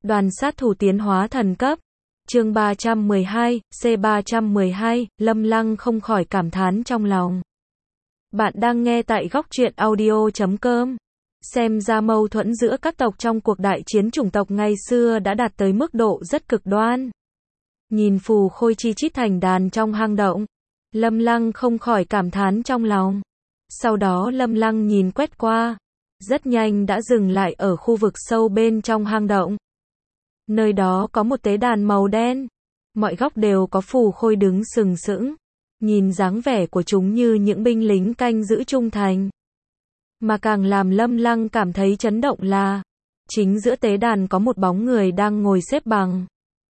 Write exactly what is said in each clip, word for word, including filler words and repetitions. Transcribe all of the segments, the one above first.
Đoàn sát thủ tiến hóa thần cấp. Chương ba trăm mười hai, C ba trăm mười hai, Lâm Lăng không khỏi cảm thán trong lòng. Bạn đang nghe tại góc truyện audio chấm com. Xem ra mâu thuẫn giữa các tộc trong cuộc đại chiến chủng tộc ngày xưa đã đạt tới mức độ rất cực đoan. Nhìn phù khôi chi chít thành đàn trong hang động, Lâm Lăng không khỏi cảm thán trong lòng. Sau đó Lâm Lăng nhìn quét qua, rất nhanh đã dừng lại ở khu vực sâu bên trong hang động. Nơi đó có một tế đàn màu đen, mọi góc đều có phù khôi đứng sừng sững, nhìn dáng vẻ của chúng như những binh lính canh giữ trung thành. Mà càng làm Lâm Lăng cảm thấy chấn động là, chính giữa tế đàn có một bóng người đang ngồi xếp bằng.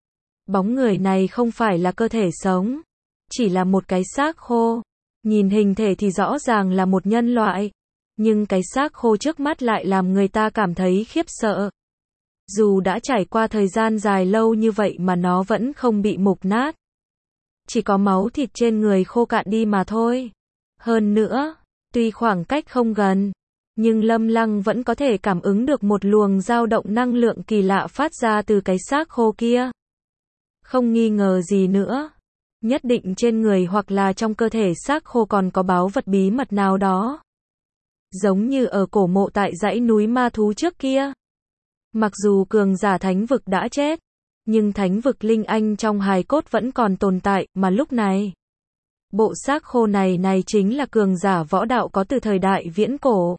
Bóng người này không phải là cơ thể sống, chỉ là một cái xác khô. Nhìn hình thể thì rõ ràng là một nhân loại, nhưng cái xác khô trước mắt lại làm người ta cảm thấy khiếp sợ. Dù đã trải qua thời gian dài lâu như vậy mà nó vẫn không bị mục nát. Chỉ có máu thịt trên người khô cạn đi mà thôi. Hơn nữa, tuy khoảng cách không gần, nhưng Lâm Lăng vẫn có thể cảm ứng được một luồng dao động năng lượng kỳ lạ phát ra từ cái xác khô kia. Không nghi ngờ gì nữa, nhất định trên người hoặc là trong cơ thể xác khô còn có báu vật bí mật nào đó. Giống như ở cổ mộ tại dãy núi ma thú trước kia. Mặc dù cường giả thánh vực đã chết, nhưng thánh vực linh anh trong hài cốt vẫn còn tồn tại, mà lúc này, bộ xác khô này này chính là cường giả võ đạo có từ thời đại viễn cổ.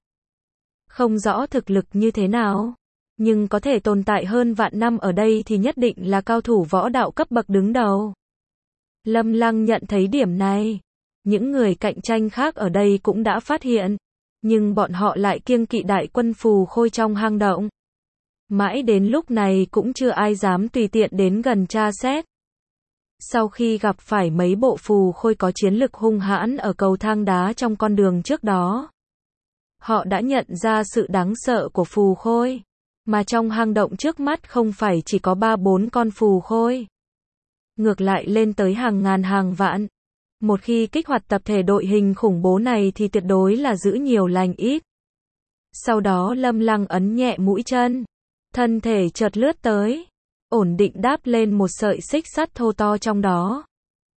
Không rõ thực lực như thế nào, nhưng có thể tồn tại hơn vạn năm ở đây thì nhất định là cao thủ võ đạo cấp bậc đứng đầu. Lâm Lăng nhận thấy điểm này, những người cạnh tranh khác ở đây cũng đã phát hiện, nhưng bọn họ lại kiêng kỵ đại quân phù khôi trong hang động. Mãi đến lúc này cũng chưa ai dám tùy tiện đến gần tra xét. Sau khi gặp phải mấy bộ phù khôi có chiến lực hung hãn ở cầu thang đá trong con đường trước đó, họ đã nhận ra sự đáng sợ của phù khôi. Mà trong hang động trước mắt không phải chỉ có ba bốn con phù khôi, ngược lại lên tới hàng ngàn hàng vạn. Một khi kích hoạt tập thể đội hình khủng bố này thì tuyệt đối là giữ nhiều lành ít. Sau đó Lâm Lăng ấn nhẹ mũi chân, thân thể chợt lướt tới, ổn định đáp lên một sợi xích sắt thô to trong đó.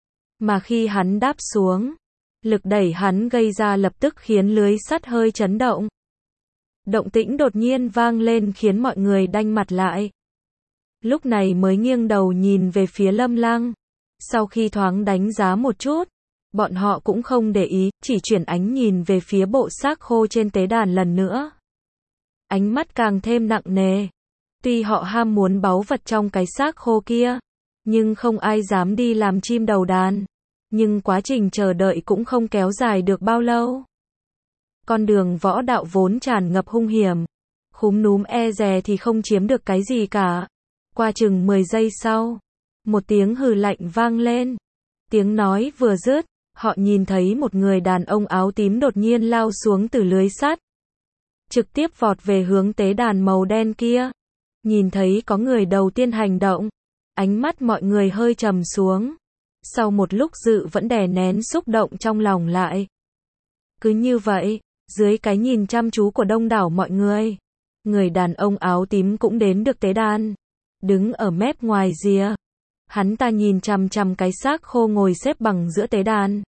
Mà khi hắn đáp xuống, lực đẩy hắn gây ra lập tức khiến lưới sắt hơi chấn động. Động tĩnh đột nhiên vang lên khiến mọi người đanh mặt lại. Lúc này mới nghiêng đầu nhìn về phía Lâm Lăng. Sau khi thoáng đánh giá một chút, bọn họ cũng không để ý, chỉ chuyển ánh nhìn về phía bộ xác khô trên tế đàn lần nữa. Ánh mắt càng thêm nặng nề. Tuy họ ham muốn báu vật trong cái xác khô kia, nhưng không ai dám đi làm chim đầu đàn. Nhưng quá trình chờ đợi cũng không kéo dài được bao lâu. Con đường võ đạo vốn tràn ngập hung hiểm, khúm núm e dè thì không chiếm được cái gì cả. Qua chừng mười giây sau, một tiếng hừ lạnh vang lên. Tiếng nói vừa dứt, họ nhìn thấy một người đàn ông áo tím đột nhiên lao xuống từ lưới sắt, trực tiếp vọt về hướng tế đàn màu đen kia. Nhìn thấy có người đầu tiên hành động, ánh mắt mọi người hơi trầm xuống. Sau một lúc dự vẫn đè nén xúc động trong lòng lại. Cứ như vậy, dưới cái nhìn chăm chú của đông đảo mọi người, người đàn ông áo tím cũng đến được tế đàn, đứng ở mép ngoài rìa. Hắn ta nhìn chằm chằm cái xác khô ngồi xếp bằng giữa tế đàn.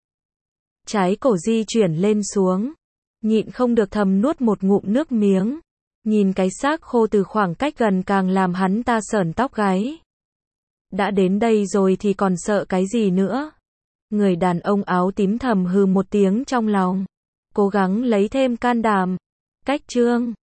Trái cổ di chuyển lên xuống, nhịn không được thầm nuốt một ngụm nước miếng. Nhìn cái xác khô từ khoảng cách gần càng làm hắn ta sởn tóc gáy. Đã đến đây rồi thì còn sợ cái gì nữa? Người đàn ông áo tím thầm hừ một tiếng trong lòng, cố gắng lấy thêm can đảm. Cách chương